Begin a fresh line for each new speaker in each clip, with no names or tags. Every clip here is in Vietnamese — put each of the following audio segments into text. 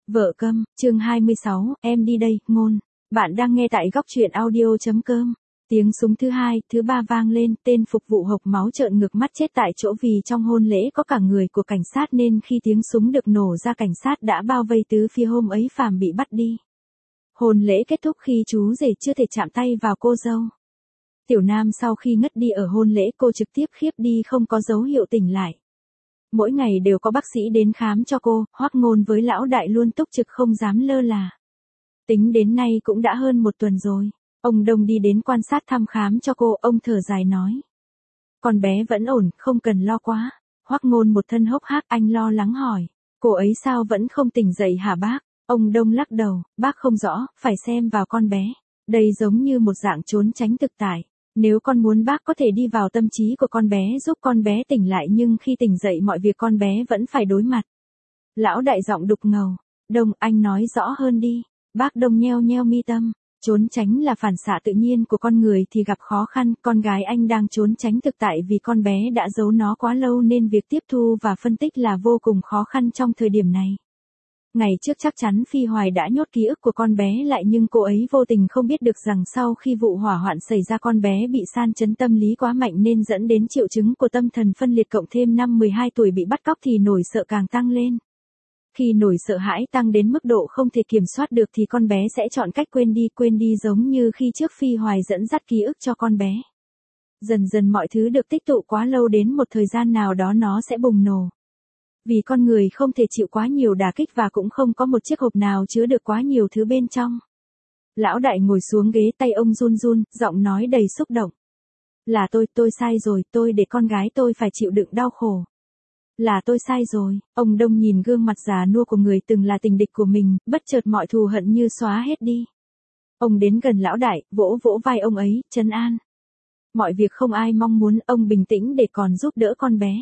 Vợ câm, chương 26, em đi đây, ngôn. Bạn đang nghe tại góc truyện audio.com. Tiếng súng thứ hai, thứ ba vang lên, tên phục vụ hộc máu trợn ngược mắt chết tại chỗ vì trong hôn lễ có cả người của cảnh sát nên khi tiếng súng được nổ ra cảnh sát đã bao vây tứ phía hôm ấy Phàm bị bắt đi. Hôn lễ kết thúc khi chú rể chưa thể chạm tay vào cô dâu. Tiểu Nam sau khi ngất đi ở hôn lễ cô trực tiếp khiếp đi không có dấu hiệu tỉnh lại. Mỗi ngày đều có bác sĩ đến khám cho cô, Hoắc Ngôn với lão đại luôn túc trực không dám lơ là. Tính đến nay cũng đã hơn một tuần rồi. Ông Đông đi đến quan sát thăm khám cho cô, ông thở dài nói. Con bé vẫn ổn, không cần lo quá. Hoắc Ngôn một thân hốc hác, anh lo lắng hỏi. Cô ấy sao vẫn không tỉnh dậy hả bác? Ông Đông lắc đầu, bác không rõ, phải xem vào con bé. Đây giống như một dạng trốn tránh thực tại. Nếu con muốn bác có thể đi vào tâm trí của con bé giúp con bé tỉnh lại nhưng khi tỉnh dậy mọi việc con bé vẫn phải đối mặt. Lão đại giọng đục ngầu. Đông, anh nói rõ hơn đi. Bác Đông nheo nheo mi tâm. Trốn tránh là phản xạ tự nhiên của con người thì gặp khó khăn. Con gái anh đang trốn tránh thực tại vì con bé đã giấu nó quá lâu nên việc tiếp thu và phân tích là vô cùng khó khăn trong thời điểm này. Ngày trước chắc chắn Phi Hoài đã nhốt ký ức của con bé lại nhưng cô ấy vô tình không biết được rằng sau khi vụ hỏa hoạn xảy ra con bé bị san chấn tâm lý quá mạnh nên dẫn đến triệu chứng của tâm thần phân liệt cộng thêm năm 12 tuổi bị bắt cóc thì nỗi sợ càng tăng lên. Khi nỗi sợ hãi tăng đến mức độ không thể kiểm soát được thì con bé sẽ chọn cách quên đi giống như khi trước Phi Hoài dẫn dắt ký ức cho con bé. Dần dần mọi thứ được tích tụ quá lâu đến một thời gian nào đó nó sẽ bùng nổ. Vì con người không thể chịu quá nhiều đả kích và cũng không có một chiếc hộp nào chứa được quá nhiều thứ bên trong. Lão đại ngồi xuống ghế tay ông run run, giọng nói đầy xúc động. Là tôi sai rồi, tôi để con gái tôi phải chịu đựng đau khổ. Là tôi sai rồi, ông Đông nhìn gương mặt già nua của người từng là tình địch của mình, bất chợt mọi thù hận như xóa hết đi. Ông đến gần lão đại, vỗ vỗ vai ông ấy, trấn an. Mọi việc không ai mong muốn, ông bình tĩnh để còn giúp đỡ con bé.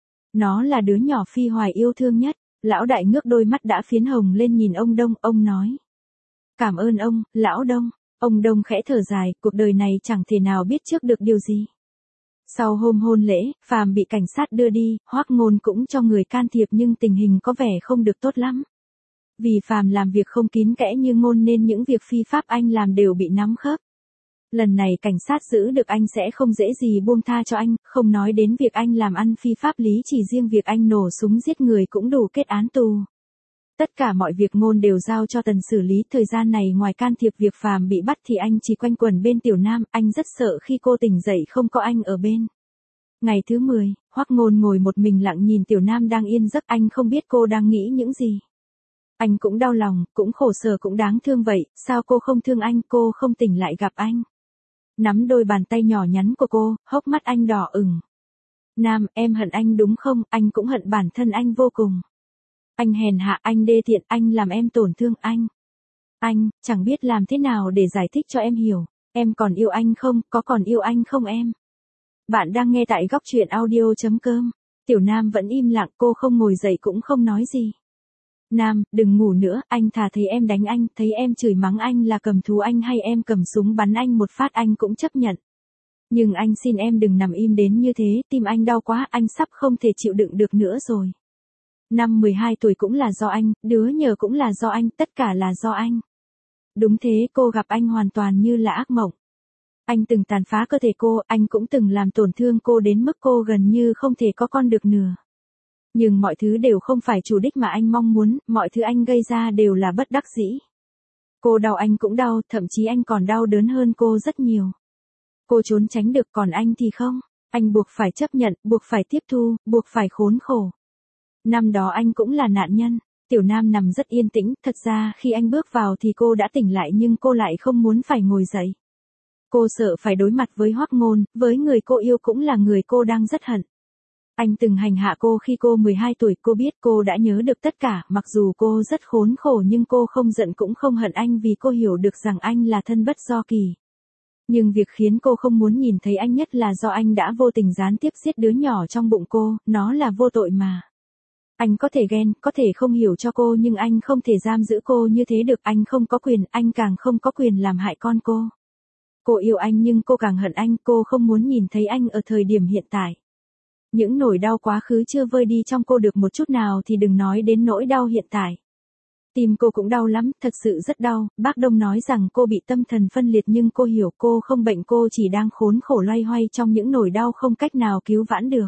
Nó là đứa nhỏ Phi Hoài yêu thương nhất. Lão đại ngước đôi mắt đã phiến hồng lên nhìn ông Đông, ông nói. Cảm ơn ông, lão Đông. Ông Đông khẽ thở dài, cuộc đời này chẳng thể nào biết trước được điều gì. Sau hôm hôn lễ, Phàm bị cảnh sát đưa đi, Hoắc Ngôn cũng cho người can thiệp nhưng tình hình có vẻ không được tốt lắm. Vì Phàm làm việc không kín kẽ như Ngôn nên những việc phi pháp anh làm đều bị nắm khớp. Lần này cảnh sát giữ được anh sẽ không dễ gì buông tha cho anh, không nói đến việc anh làm ăn phi pháp lý chỉ riêng việc anh nổ súng giết người cũng đủ kết án tù. Tất cả mọi việc Ngôn đều giao cho Tần xử lý, thời gian này ngoài can thiệp việc Phàm bị bắt thì anh chỉ quanh quẩn bên Tiểu Nam, anh rất sợ khi cô tỉnh dậy không có anh ở bên. Ngày thứ 10, Hoắc Ngôn ngồi một mình lặng nhìn Tiểu Nam đang yên giấc, anh không biết cô đang nghĩ những gì. Anh cũng đau lòng, cũng khổ sở cũng đáng thương vậy, sao cô không thương anh, cô không tỉnh lại gặp anh. Nắm đôi bàn tay nhỏ nhắn của cô, hốc mắt anh đỏ ửng. Nam, em hận anh đúng không, anh cũng hận bản thân anh vô cùng. Anh hèn hạ, anh đê tiện, anh làm em tổn thương anh, chẳng biết làm thế nào để giải thích cho em hiểu. Em còn yêu anh không, có còn yêu anh không em? Bạn đang nghe tại góc truyện audio.com. Tiểu Nam vẫn im lặng, cô không ngồi dậy cũng không nói gì. Nam, đừng ngủ nữa, anh thà thấy em đánh anh, thấy em chửi mắng anh là cầm thú anh hay em cầm súng bắn anh một phát anh cũng chấp nhận. Nhưng anh xin em đừng nằm im đến như thế, tim anh đau quá, anh sắp không thể chịu đựng được nữa rồi. Năm 12 tuổi cũng là do anh, đứa nhờ cũng là do anh, tất cả là do anh. Đúng thế, cô gặp anh hoàn toàn như là ác mộng. Anh từng tàn phá cơ thể cô, anh cũng từng làm tổn thương cô đến mức cô gần như không thể có con được nữa. Nhưng mọi thứ đều không phải chủ đích mà anh mong muốn, mọi thứ anh gây ra đều là bất đắc dĩ. Cô đau anh cũng đau, thậm chí anh còn đau đớn hơn cô rất nhiều. Cô trốn tránh được còn anh thì không, anh buộc phải chấp nhận, buộc phải tiếp thu, buộc phải khốn khổ. Năm đó anh cũng là nạn nhân. Tiểu Nam nằm rất yên tĩnh, thật ra khi anh bước vào thì cô đã tỉnh lại nhưng cô lại không muốn phải ngồi dậy. Cô sợ phải đối mặt với Hoắc Ngôn, với người cô yêu cũng là người cô đang rất hận. Anh từng hành hạ cô khi cô 12 tuổi, cô biết cô đã nhớ được tất cả, mặc dù cô rất khốn khổ nhưng cô không giận cũng không hận anh vì cô hiểu được rằng anh là thân bất do kỳ. Nhưng việc khiến cô không muốn nhìn thấy anh nhất là do anh đã vô tình gián tiếp giết đứa nhỏ trong bụng cô, nó là vô tội mà. Anh có thể ghen, có thể không hiểu cho cô nhưng anh không thể giam giữ cô như thế được, anh không có quyền, anh càng không có quyền làm hại con cô. Cô yêu anh nhưng cô càng hận anh, cô không muốn nhìn thấy anh ở thời điểm hiện tại. Những nỗi đau quá khứ chưa vơi đi trong cô được một chút nào thì đừng nói đến nỗi đau hiện tại. Tim cô cũng đau lắm, thật sự rất đau, bác Đông nói rằng cô bị tâm thần phân liệt nhưng cô hiểu cô không bệnh, cô chỉ đang khốn khổ loay hoay trong những nỗi đau không cách nào cứu vãn được.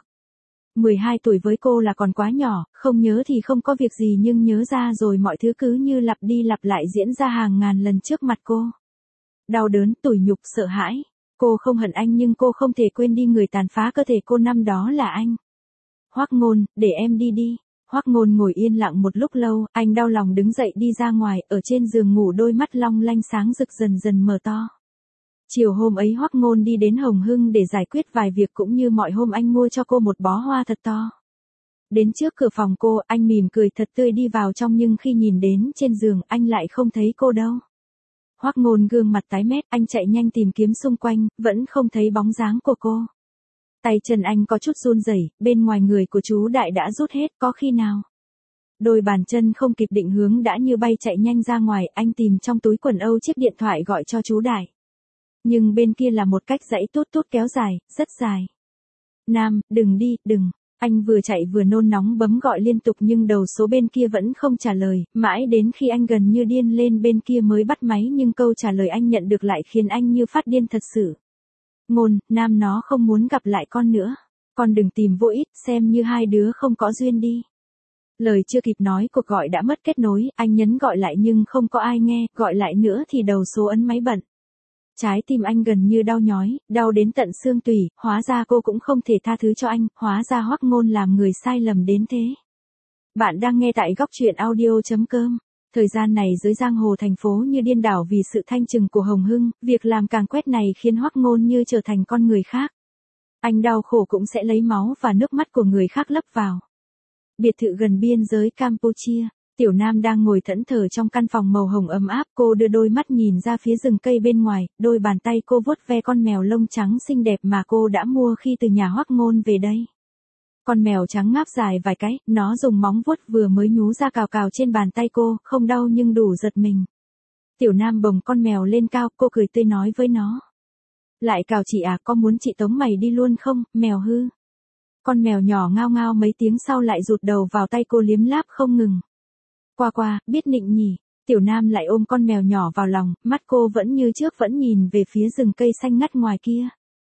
12 tuổi với cô là còn quá nhỏ, không nhớ thì không có việc gì nhưng nhớ ra rồi mọi thứ cứ như lặp đi lặp lại diễn ra hàng ngàn lần trước mặt cô. Đau đớn, tủi nhục, sợ hãi. Cô không hận anh nhưng cô không thể quên đi người tàn phá cơ thể cô năm đó là anh. Hoắc Ngôn, để em đi đi. Hoắc Ngôn ngồi yên lặng một lúc lâu, anh đau lòng đứng dậy đi ra ngoài, ở trên giường ngủ đôi mắt long lanh sáng rực dần dần mở to. Chiều hôm ấy Hoắc Ngôn đi đến Hồng Hưng để giải quyết vài việc cũng như mọi hôm anh mua cho cô một bó hoa thật to. Đến trước cửa phòng cô, anh mỉm cười thật tươi đi vào trong nhưng khi nhìn đến trên giường anh lại không thấy cô đâu. Hoắc Ngôn gương mặt tái mét, anh chạy nhanh tìm kiếm xung quanh, vẫn không thấy bóng dáng của cô. Tay chân anh có chút run rẩy, bên ngoài người của chú Đại đã rút hết, có khi nào. Đôi bàn chân không kịp định hướng đã như bay chạy nhanh ra ngoài, anh tìm trong túi quần âu chiếc điện thoại gọi cho chú Đại. Nhưng bên kia là một cách dãy tút tút kéo dài, rất dài. Nam, đừng đi, đừng. Anh vừa chạy vừa nôn nóng bấm gọi liên tục nhưng đầu số bên kia vẫn không trả lời, mãi đến khi anh gần như điên lên bên kia mới bắt máy nhưng câu trả lời anh nhận được lại khiến anh như phát điên thật sự. Ngôn, Nam nó không muốn gặp lại con nữa. Con đừng tìm vô ích, xem như hai đứa không có duyên đi. Lời chưa kịp nói cuộc gọi đã mất kết nối, anh nhấn gọi lại nhưng không có ai nghe, gọi lại nữa thì đầu số ấn máy bận. Trái tim anh gần như đau nhói, đau đến tận xương tủy, hóa ra cô cũng không thể tha thứ cho anh, hóa ra Hoắc Ngôn làm người sai lầm đến thế. Bạn đang nghe tại góc truyện audio.com. Thời gian này dưới giang hồ thành phố như điên đảo vì sự thanh trừng của Hồng Hưng, việc làm càng quét này khiến Hoắc Ngôn như trở thành con người khác. Anh đau khổ cũng sẽ lấy máu và nước mắt của người khác lấp vào. Biệt thự gần biên giới Campuchia. Tiểu Nam đang ngồi thẫn thờ trong căn phòng màu hồng ấm áp, cô đưa đôi mắt nhìn ra phía rừng cây bên ngoài, đôi bàn tay cô vuốt ve con mèo lông trắng xinh đẹp mà cô đã mua khi từ nhà Hoắc Ngôn về đây. Con mèo trắng ngáp dài vài cái, nó dùng móng vuốt vừa mới nhú ra cào cào trên bàn tay cô, không đau nhưng đủ giật mình. Tiểu Nam bồng con mèo lên cao, cô cười tươi nói với nó. Lại cào chị à, có muốn chị tống mày đi luôn không, mèo hư. Con mèo nhỏ ngao ngao mấy tiếng sau lại rụt đầu vào tay cô liếm láp không ngừng. Qua, biết nịnh nhỉ. Tiểu Nam lại ôm con mèo nhỏ vào lòng, mắt cô vẫn như trước vẫn nhìn về phía rừng cây xanh ngắt ngoài kia.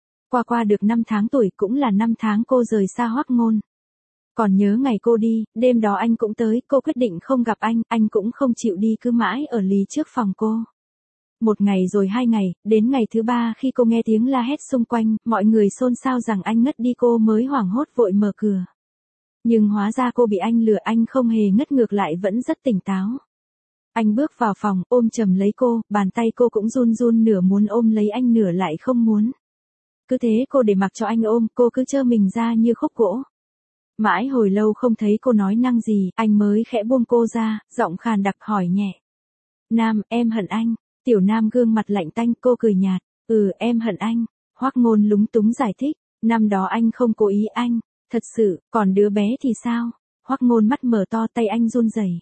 Qua được 5 tháng tuổi cũng là 5 tháng cô rời xa Hoắc Ngôn. Còn nhớ ngày cô đi, đêm đó anh cũng tới, cô quyết định không gặp anh cũng không chịu đi cứ mãi ở lì trước phòng cô. Một ngày rồi 2 ngày, đến ngày thứ 3 khi cô nghe tiếng la hét xung quanh, mọi người xôn xao rằng anh ngất đi cô mới hoảng hốt vội mở cửa. Nhưng hóa ra cô bị anh lừa, anh không hề ngất ngược lại vẫn rất tỉnh táo. Anh bước vào phòng, ôm chầm lấy cô, bàn tay cô cũng run run nửa muốn ôm lấy anh nửa lại không muốn. Cứ thế cô để mặc cho anh ôm, cô cứ trơ mình ra như khúc gỗ. Mãi hồi lâu không thấy cô nói năng gì, anh mới khẽ buông cô ra, giọng khàn đặc hỏi nhẹ. Nam, em hận anh. Tiểu Nam gương mặt lạnh tanh, cô cười nhạt. Em hận anh. Hoắc Ngôn lúng túng giải thích. Năm đó anh không cố ý anh. Thật sự, còn đứa bé thì sao? Hoắc Ngôn mắt mở to, tay anh run rẩy.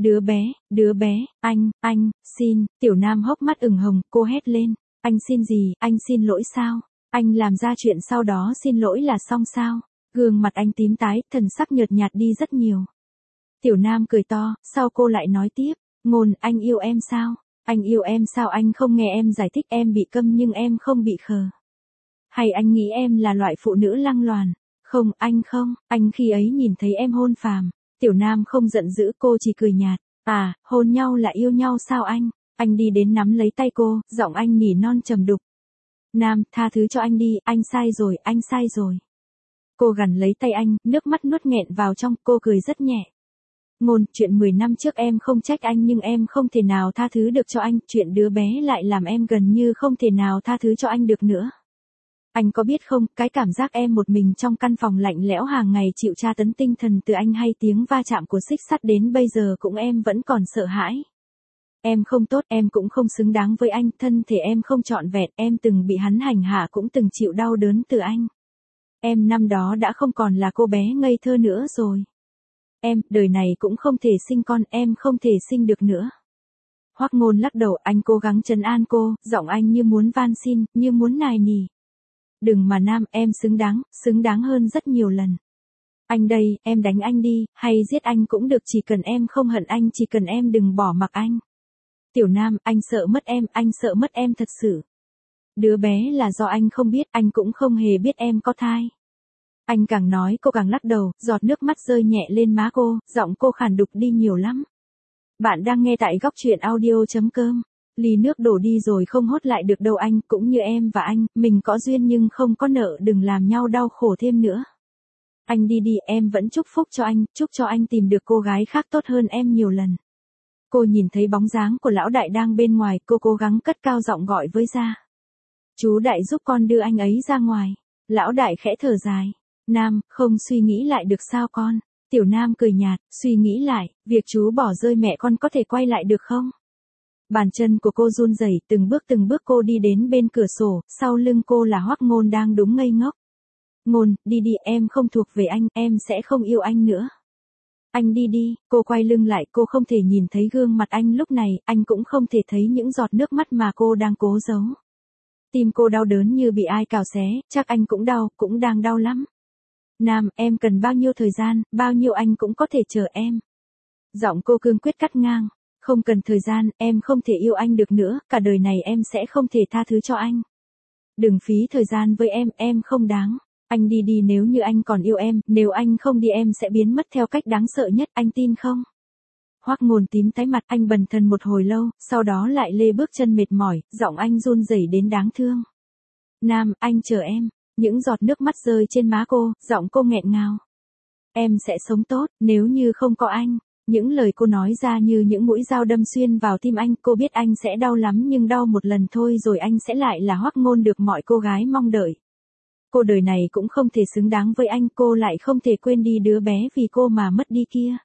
Đứa bé, anh, xin. Tiểu Nam hốc mắt ửng hồng, cô hét lên. Anh xin gì, anh xin lỗi sao? Anh làm ra chuyện sau đó xin lỗi là xong sao? Gương mặt anh tím tái, thần sắc nhợt nhạt đi rất nhiều. Tiểu Nam cười to, sau cô lại nói tiếp. Ngôn, anh yêu em sao? Anh yêu em sao? Anh không nghe em giải thích, em bị câm nhưng em không bị khờ. Hay anh nghĩ em là loại phụ nữ lăng loàn? Không, anh khi ấy nhìn thấy em hôn phàm. Tiểu Nam không giận dữ, cô chỉ cười nhạt. À, hôn nhau là yêu nhau sao anh? Anh đi đến nắm lấy tay cô, giọng anh nỉ non trầm đục. Nam, tha thứ cho anh đi, anh sai rồi. Cô gằn lấy tay anh, nước mắt nuốt nghẹn vào trong, cô cười rất nhẹ. Ngôn, chuyện 10 năm trước em không trách anh nhưng em không thể nào tha thứ được cho anh, chuyện đứa bé lại làm em gần như không thể nào tha thứ cho anh được nữa. Anh có biết không, cái cảm giác em một mình trong căn phòng lạnh lẽo hàng ngày chịu tra tấn tinh thần từ anh hay tiếng va chạm của xích sắt đến bây giờ cũng em vẫn còn sợ hãi. Em không tốt, em cũng không xứng đáng với anh, thân thể em không trọn vẹn, em từng bị hắn hành hạ cũng từng chịu đau đớn từ anh. Em năm đó đã không còn là cô bé ngây thơ nữa rồi. Em, đời này cũng không thể sinh con, em không thể sinh được nữa. Hoắc Ngôn lắc đầu, anh cố gắng trấn an cô, giọng anh như muốn van xin, như muốn nài nỉ. Đừng mà Nam, em xứng đáng hơn rất nhiều lần. Anh đây, em đánh anh đi, hay giết anh cũng được, chỉ cần em không hận anh, chỉ cần em đừng bỏ mặc anh. Tiểu Nam, anh sợ mất em, anh sợ mất em thật sự. Đứa bé là do anh không biết, anh cũng không hề biết em có thai. Anh càng nói cô càng lắc đầu, giọt nước mắt rơi nhẹ lên má cô, giọng cô khàn đục đi nhiều lắm. Bạn đang nghe tại góc truyện audio.com. Ly nước đổ đi rồi không hốt lại được đâu anh, cũng như em và anh, mình có duyên nhưng không có nợ, đừng làm nhau đau khổ thêm nữa. Anh đi đi, em vẫn chúc phúc cho anh, chúc cho anh tìm được cô gái khác tốt hơn em nhiều lần. Cô nhìn thấy bóng dáng của lão đại đang bên ngoài, cô cố gắng cất cao giọng gọi với ra. Chú đại giúp con đưa anh ấy ra ngoài. Lão đại khẽ thở dài. Nam, không suy nghĩ lại được sao con? Tiểu Nam cười nhạt, suy nghĩ lại, việc chú bỏ rơi mẹ con có thể quay lại được không? Bàn chân của cô run rẩy, từng bước cô đi đến bên cửa sổ, sau lưng cô là Hoắc Ngôn đang đúng ngây ngốc. Ngôn, đi đi, em không thuộc về anh, em sẽ không yêu anh nữa. Anh đi đi, cô quay lưng lại, cô không thể nhìn thấy gương mặt anh lúc này, anh cũng không thể thấy những giọt nước mắt mà cô đang cố giấu. Tim cô đau đớn như bị ai cào xé, chắc anh cũng đau, cũng đang đau lắm. Nam, em cần bao nhiêu thời gian, bao nhiêu anh cũng có thể chờ em. Giọng cô cương quyết cắt ngang. Không cần thời gian, em không thể yêu anh được nữa, cả đời này em sẽ không thể tha thứ cho anh. Đừng phí thời gian với em không đáng. Anh đi đi, nếu như anh còn yêu em, nếu anh không đi em sẽ biến mất theo cách đáng sợ nhất, anh tin không? Hoắc Ngôn tím tái mặt, anh bần thần một hồi lâu, sau đó lại lê bước chân mệt mỏi, giọng anh run rẩy đến đáng thương. Nam, anh chờ em. Những giọt nước mắt rơi trên má cô, giọng cô nghẹn ngào. Em sẽ sống tốt, nếu như không có anh. Những lời cô nói ra như những mũi dao đâm xuyên vào tim anh, cô biết anh sẽ đau lắm nhưng đau một lần thôi rồi anh sẽ lại là Hoắc Ngôn được mọi cô gái mong đợi. Cô đời này cũng không thể xứng đáng với anh, cô lại không thể quên đi đứa bé vì cô mà mất đi kia.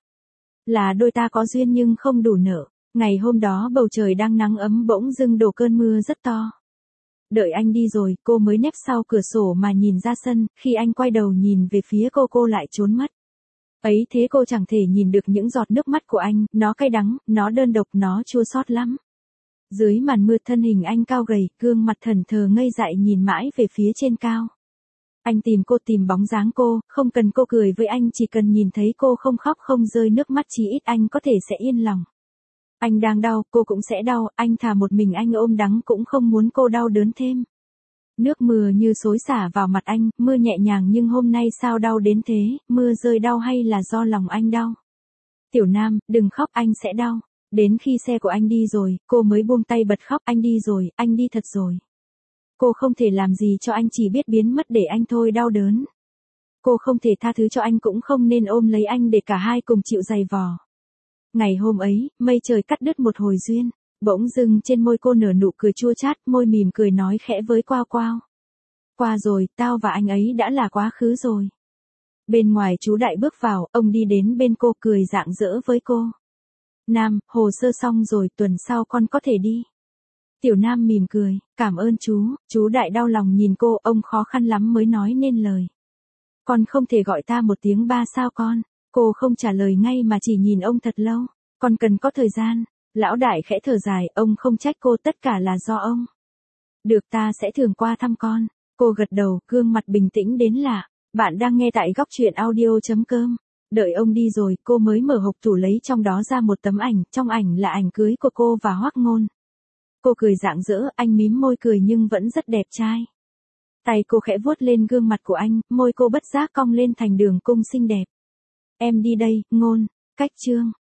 Là đôi ta có duyên nhưng không đủ nợ. Ngày hôm đó bầu trời đang nắng ấm bỗng dưng đổ cơn mưa rất to. Đợi anh đi rồi, cô mới nép sau cửa sổ mà nhìn ra sân, khi anh quay đầu nhìn về phía cô lại trốn mất. Ấy thế cô chẳng thể nhìn được những giọt nước mắt của anh, nó cay đắng, nó đơn độc, nó chua xót lắm. Dưới màn mưa thân hình anh cao gầy, gương mặt thẫn thờ ngây dại nhìn mãi về phía trên cao. Anh tìm cô, tìm bóng dáng cô, không cần cô cười với anh, chỉ cần nhìn thấy cô không khóc không rơi nước mắt chí ít anh có thể sẽ yên lòng. Anh đang đau, cô cũng sẽ đau, anh thà một mình anh ôm đắng cũng không muốn cô đau đớn thêm. Nước mưa như xối xả vào mặt anh, mưa nhẹ nhàng nhưng hôm nay sao đau đến thế, mưa rơi đau hay là do lòng anh đau? Tiểu Nam, đừng khóc, anh sẽ đau. Đến khi xe của anh đi rồi, cô mới buông tay bật khóc, anh đi rồi, anh đi thật rồi. Cô không thể làm gì cho anh, chỉ biết biến mất để anh thôi đau đớn. Cô không thể tha thứ cho anh, cũng không nên ôm lấy anh để cả hai cùng chịu dày vò. Ngày hôm ấy, mây trời cắt đứt một hồi duyên. Bỗng dưng trên môi cô nở nụ cười chua chát, môi mỉm cười nói khẽ với Quao Quao. Qua rồi, tao và anh ấy đã là quá khứ rồi. Bên ngoài chú Đại bước vào, ông đi đến bên cô cười rạng rỡ với cô. Nam, hồ sơ xong rồi, tuần sau con có thể đi. Tiểu Nam mỉm cười, cảm ơn chú Đại đau lòng nhìn cô, ông khó khăn lắm mới nói nên lời. Con không thể gọi ta một tiếng ba sao con? Cô không trả lời ngay mà chỉ nhìn ông thật lâu. Con cần có thời gian. Lão Đại khẽ thở dài, ông không trách cô, tất cả là do ông. Được, ta sẽ thường qua thăm con. Cô gật đầu, gương mặt bình tĩnh đến lạ. Bạn đang nghe tại góc truyện audio.com. Đợi ông đi rồi, cô mới mở hộp tủ lấy trong đó ra một tấm ảnh, trong ảnh là ảnh cưới của cô và Hoắc Ngôn. Cô cười rạng rỡ, anh mím môi cười nhưng vẫn rất đẹp trai. Tay cô khẽ vuốt lên gương mặt của anh, môi cô bất giác cong lên thành đường cung xinh đẹp. Em đi đây, Ngôn. Cách chương